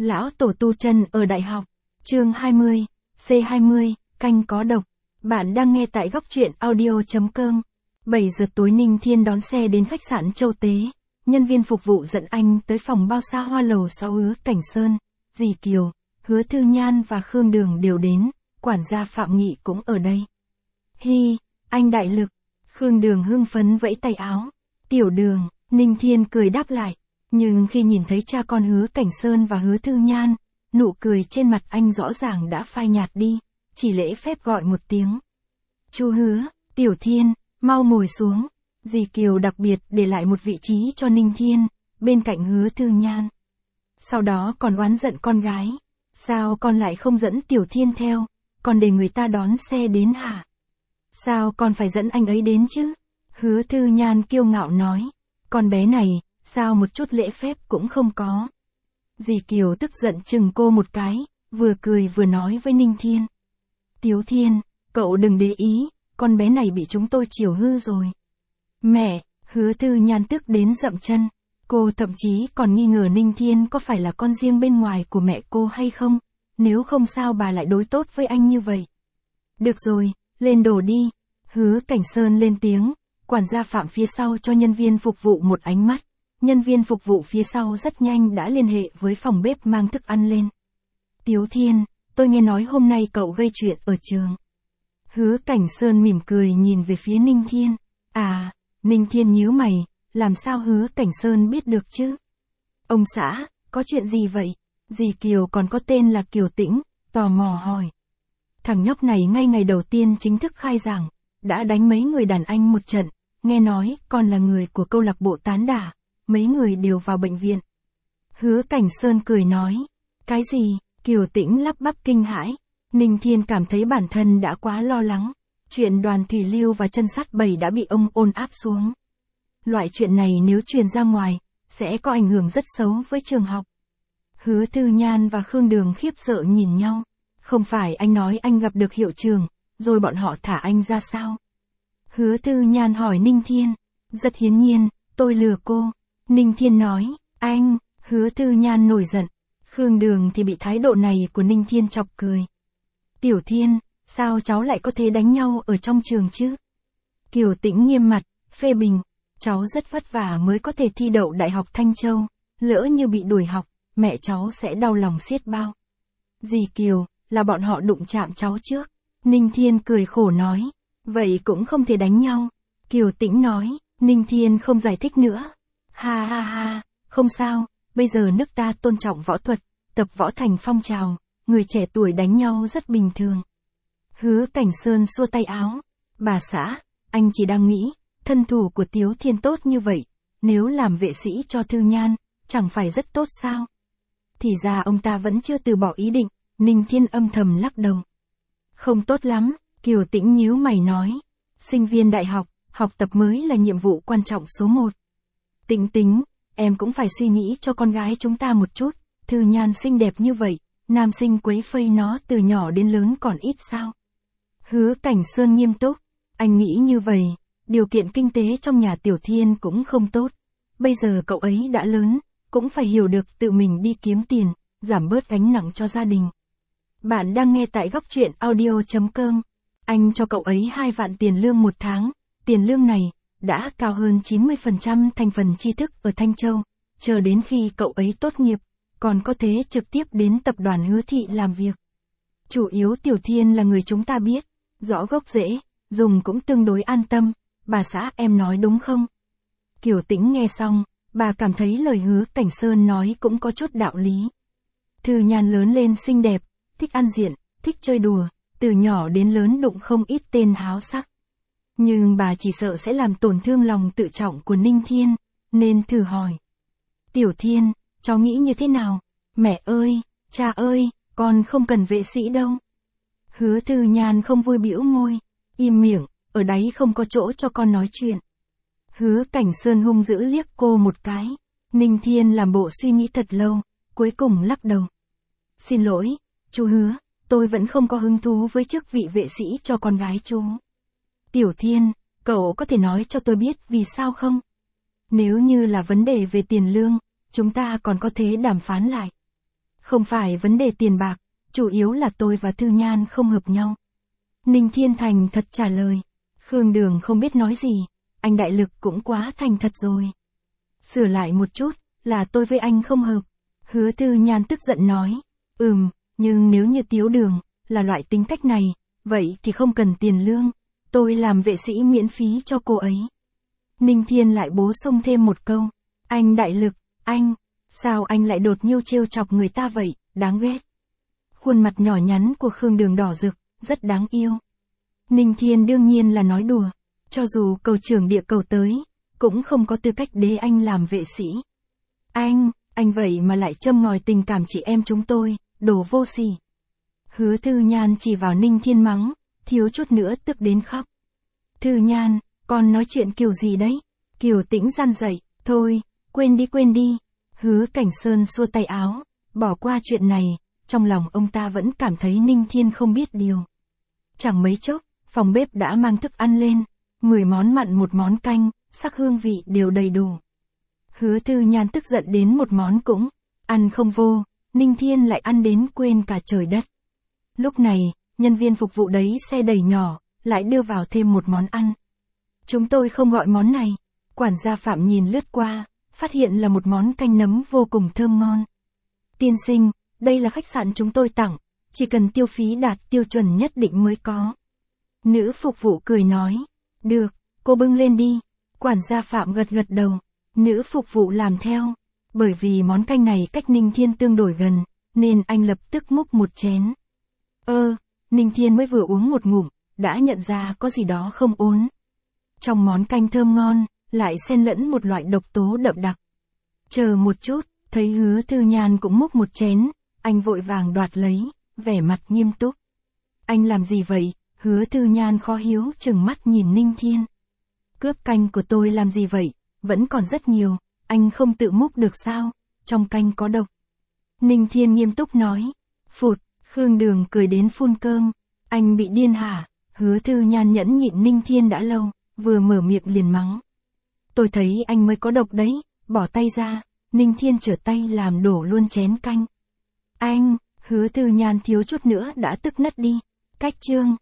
Lão Tổ tu chân ở đại học. Chương 20, C20, canh có độc. Bạn đang nghe tại góc truyện audio.com. 7 giờ tối Ninh Thiên đón xe đến khách sạn Châu Tế. Nhân viên phục vụ dẫn anh tới phòng bao xa hoa lầu 6 Hứa Cảnh Sơn, Dì Kiều, Hứa Thư Nhan và Khương Đường đều đến, quản gia Phạm Nghị cũng ở đây. Hi, anh đại lực. Khương Đường hưng phấn vẫy tay áo. Tiểu Đường, Ninh Thiên cười đáp lại. Nhưng khi nhìn thấy cha con Hứa Cảnh Sơn và Hứa Thư Nhan, nụ cười trên mặt anh rõ ràng đã phai nhạt đi, chỉ lễ phép gọi một tiếng. Chú Hứa, Tiểu Thiên, mau ngồi xuống. Dì Kiều đặc biệt để lại một vị trí cho Ninh Thiên, bên cạnh Hứa Thư Nhan. Sau đó còn oán giận con gái. Sao con lại không dẫn Tiểu Thiên theo, còn để người ta đón xe đến hả? Sao con phải dẫn anh ấy đến chứ? Hứa Thư Nhan kiêu ngạo nói. Con bé này, sao một chút lễ phép cũng không có. Dì Kiều tức giận chừng cô một cái, vừa cười vừa nói với Ninh Thiên. Tiểu Thiên, cậu đừng để ý, con bé này bị chúng tôi chiều hư rồi. Mẹ, Hứa Thư Nhan tức đến dậm chân. Cô thậm chí còn nghi ngờ Ninh Thiên có phải là con riêng bên ngoài của mẹ cô hay không, nếu không sao bà lại đối tốt với anh như vậy. Được rồi, lên đồ đi. Hứa Cảnh Sơn lên tiếng, quản gia Phạm phía sau cho nhân viên phục vụ một ánh mắt. Nhân viên phục vụ phía sau rất nhanh đã liên hệ với phòng bếp mang thức ăn lên. Tiểu Thiên, tôi nghe nói hôm nay cậu gây chuyện ở trường. Hứa Cảnh Sơn mỉm cười nhìn về phía Ninh Thiên. À, Ninh Thiên nhíu mày, làm sao Hứa Cảnh Sơn biết được chứ? Ông xã, có chuyện gì vậy? Dì Kiều còn có tên là Kiều Tĩnh, tò mò hỏi. Thằng nhóc này ngay ngày đầu tiên chính thức khai giảng, đã đánh mấy người đàn anh một trận, nghe nói còn là người của câu lạc bộ tán đả, mấy người đều vào bệnh viện. Hứa Cảnh Sơn cười nói. Cái gì? Kiều Tĩnh lắp bắp kinh hãi. Ninh Thiên cảm thấy bản thân đã quá lo lắng. Chuyện Đoàn Thủy Lưu và Chân Sát Bầy đã bị ông ôn áp xuống. Loại chuyện này nếu truyền ra ngoài, sẽ có ảnh hưởng rất xấu với trường học. Hứa Thư Nhan và Khương Đường khiếp sợ nhìn nhau. Không phải anh nói anh gặp được hiệu trưởng, rồi bọn họ thả anh ra sao? Hứa Thư Nhan hỏi Ninh Thiên. Rất hiển nhiên, tôi lừa cô. Ninh Thiên nói. Anh, Hứa Thư Nhan nổi giận. Khương Đường thì bị thái độ này của Ninh Thiên chọc cười. Tiểu Thiên, sao cháu lại có thể đánh nhau ở trong trường chứ? Kiều Tĩnh nghiêm mặt, phê bình. Cháu rất vất vả mới có thể thi đậu Đại học Thanh Châu, lỡ như bị đuổi học, mẹ cháu sẽ đau lòng xiết bao. Dì Kiều, là bọn họ đụng chạm cháu trước. Ninh Thiên cười khổ nói. Vậy cũng không thể đánh nhau. Kiều Tĩnh nói. Ninh Thiên không giải thích nữa. Ha ha ha, không sao, bây giờ nước ta tôn trọng võ thuật, tập võ thành phong trào, người trẻ tuổi đánh nhau rất bình thường. Hứa Cảnh Sơn xua tay áo. Bà xã, anh chỉ đang nghĩ, thân thủ của Tiếu Thiên tốt như vậy, nếu làm vệ sĩ cho Thư Nhan, chẳng phải rất tốt sao? Thì ra ông ta vẫn chưa từ bỏ ý định. Ninh Thiên âm thầm lắc đầu. Không tốt lắm, Kiều Tĩnh nhíu mày nói. Sinh viên đại học, học tập mới là nhiệm vụ quan trọng số 1. Tĩnh Tĩnh, em cũng phải suy nghĩ cho con gái chúng ta một chút. Thư Nhan xinh đẹp như vậy, nam sinh quấy phây nó từ nhỏ đến lớn còn ít sao? Hứa Cảnh Sơn nghiêm túc. Anh nghĩ như vậy, điều kiện kinh tế trong nhà Tiểu Thiên cũng không tốt. Bây giờ cậu ấy đã lớn, cũng phải hiểu được tự mình đi kiếm tiền, giảm bớt gánh nặng cho gia đình. Bạn đang nghe tại góc truyện audio.com. Anh cho cậu ấy 2 vạn tiền lương một tháng. Tiền lương này đã cao hơn 90% thành phần tri thức ở Thanh Châu. Chờ đến khi cậu ấy tốt nghiệp, còn có thể trực tiếp đến tập đoàn Hứa Thị làm việc. Chủ yếu Tiểu Thiên là người chúng ta biết, rõ gốc rễ, dùng cũng tương đối an tâm. Bà xã em nói đúng không? Kiều Tĩnh nghe xong, bà cảm thấy lời Hứa Cảnh Sơn nói cũng có chút đạo lý. Thư Nhan lớn lên xinh đẹp, thích ăn diện, thích chơi đùa, từ nhỏ đến lớn đụng không ít tên háo sắc. Nhưng bà chỉ sợ sẽ làm tổn thương lòng tự trọng của Ninh Thiên, nên thử hỏi. Tiểu Thiên, cháu nghĩ như thế nào? Mẹ ơi, cha ơi, con không cần vệ sĩ đâu. Hứa Thư Nhan không vui bĩu môi, im miệng, ở đấy không có chỗ cho con nói chuyện. Hứa Cảnh Sơn hung dữ liếc cô một cái. Ninh Thiên làm bộ suy nghĩ thật lâu, cuối cùng lắc đầu. Xin lỗi, chú Hứa, tôi vẫn không có hứng thú với chức vị vệ sĩ cho con gái chú. Tiểu Thiên, cậu có thể nói cho tôi biết vì sao không? Nếu như là vấn đề về tiền lương, chúng ta còn có thể đàm phán lại. Không phải vấn đề tiền bạc, chủ yếu là tôi và Thư Nhan không hợp nhau. Ninh Thiên thành thật trả lời. Khương Đường không biết nói gì, anh đại lực cũng quá thành thật rồi. Sửa lại một chút, là tôi với anh không hợp. Hứa Thư Nhan tức giận nói. Nhưng nếu như Tiếu Đường, là loại tính cách này, vậy thì không cần tiền lương. Tôi làm vệ sĩ miễn phí cho cô ấy. Ninh Thiên lại bổ sung thêm một câu. Anh đại lực, sao anh lại đột nhiên trêu chọc người ta vậy, đáng ghét. Khuôn mặt nhỏ nhắn của Khương Đường đỏ rực, rất đáng yêu. Ninh Thiên đương nhiên là nói đùa, cho dù cầu trưởng địa cầu tới, cũng không có tư cách để anh làm vệ sĩ. Anh vậy mà lại châm ngòi tình cảm chị em chúng tôi, đồ vô sỉ. Hứa Thư Nhan chỉ vào Ninh Thiên mắng, thiếu chút nữa tức đến khóc. Thư Nhan, con nói chuyện kiểu gì đấy? Kiều Tĩnh gian dậy, thôi, quên đi. Hứa Cảnh Sơn xua tay áo, bỏ qua chuyện này, trong lòng ông ta vẫn cảm thấy Ninh Thiên không biết điều. Chẳng mấy chốc, phòng bếp đã mang thức ăn lên, 10 món mặn một món canh, sắc hương vị đều đầy đủ. Hứa Thư Nhan tức giận đến một món cũng ăn không vô, Ninh Thiên lại ăn đến quên cả trời đất. Lúc này, nhân viên phục vụ đấy xe đẩy nhỏ, lại đưa vào thêm một món ăn. Chúng tôi không gọi món này. Quản gia Phạm nhìn lướt qua, phát hiện là một món canh nấm vô cùng thơm ngon. Tiên sinh, đây là khách sạn chúng tôi tặng, chỉ cần tiêu phí đạt tiêu chuẩn nhất định mới có. Nữ phục vụ cười nói, được, cô bưng lên đi. Quản gia Phạm gật đầu, nữ phục vụ làm theo. Bởi vì món canh này cách Ninh Thiên tương đối gần, nên anh lập tức múc một chén. Ninh Thiên mới vừa uống một ngụm, đã nhận ra có gì đó không ổn. Trong món canh thơm ngon, lại xen lẫn một loại độc tố đậm đặc. Chờ một chút, thấy Hứa Thư Nhan cũng múc một chén, anh vội vàng đoạt lấy, vẻ mặt nghiêm túc. Anh làm gì vậy? Hứa Thư Nhan khó hiểu chừng mắt nhìn Ninh Thiên. Cướp canh của tôi làm gì vậy? Vẫn còn rất nhiều, anh không tự múc được sao? Trong canh có độc. Ninh Thiên nghiêm túc nói. Phụt, Khương Đường cười đến phun cơm. Anh bị điên hả? Hứa Thư Nhan nhẫn nhịn Ninh Thiên đã lâu, vừa mở miệng liền mắng. Tôi thấy anh mới có độc đấy, bỏ tay ra. Ninh Thiên trở tay làm đổ luôn chén canh. Hứa Thư Nhan thiếu chút nữa đã tức nứt đi. Cách chương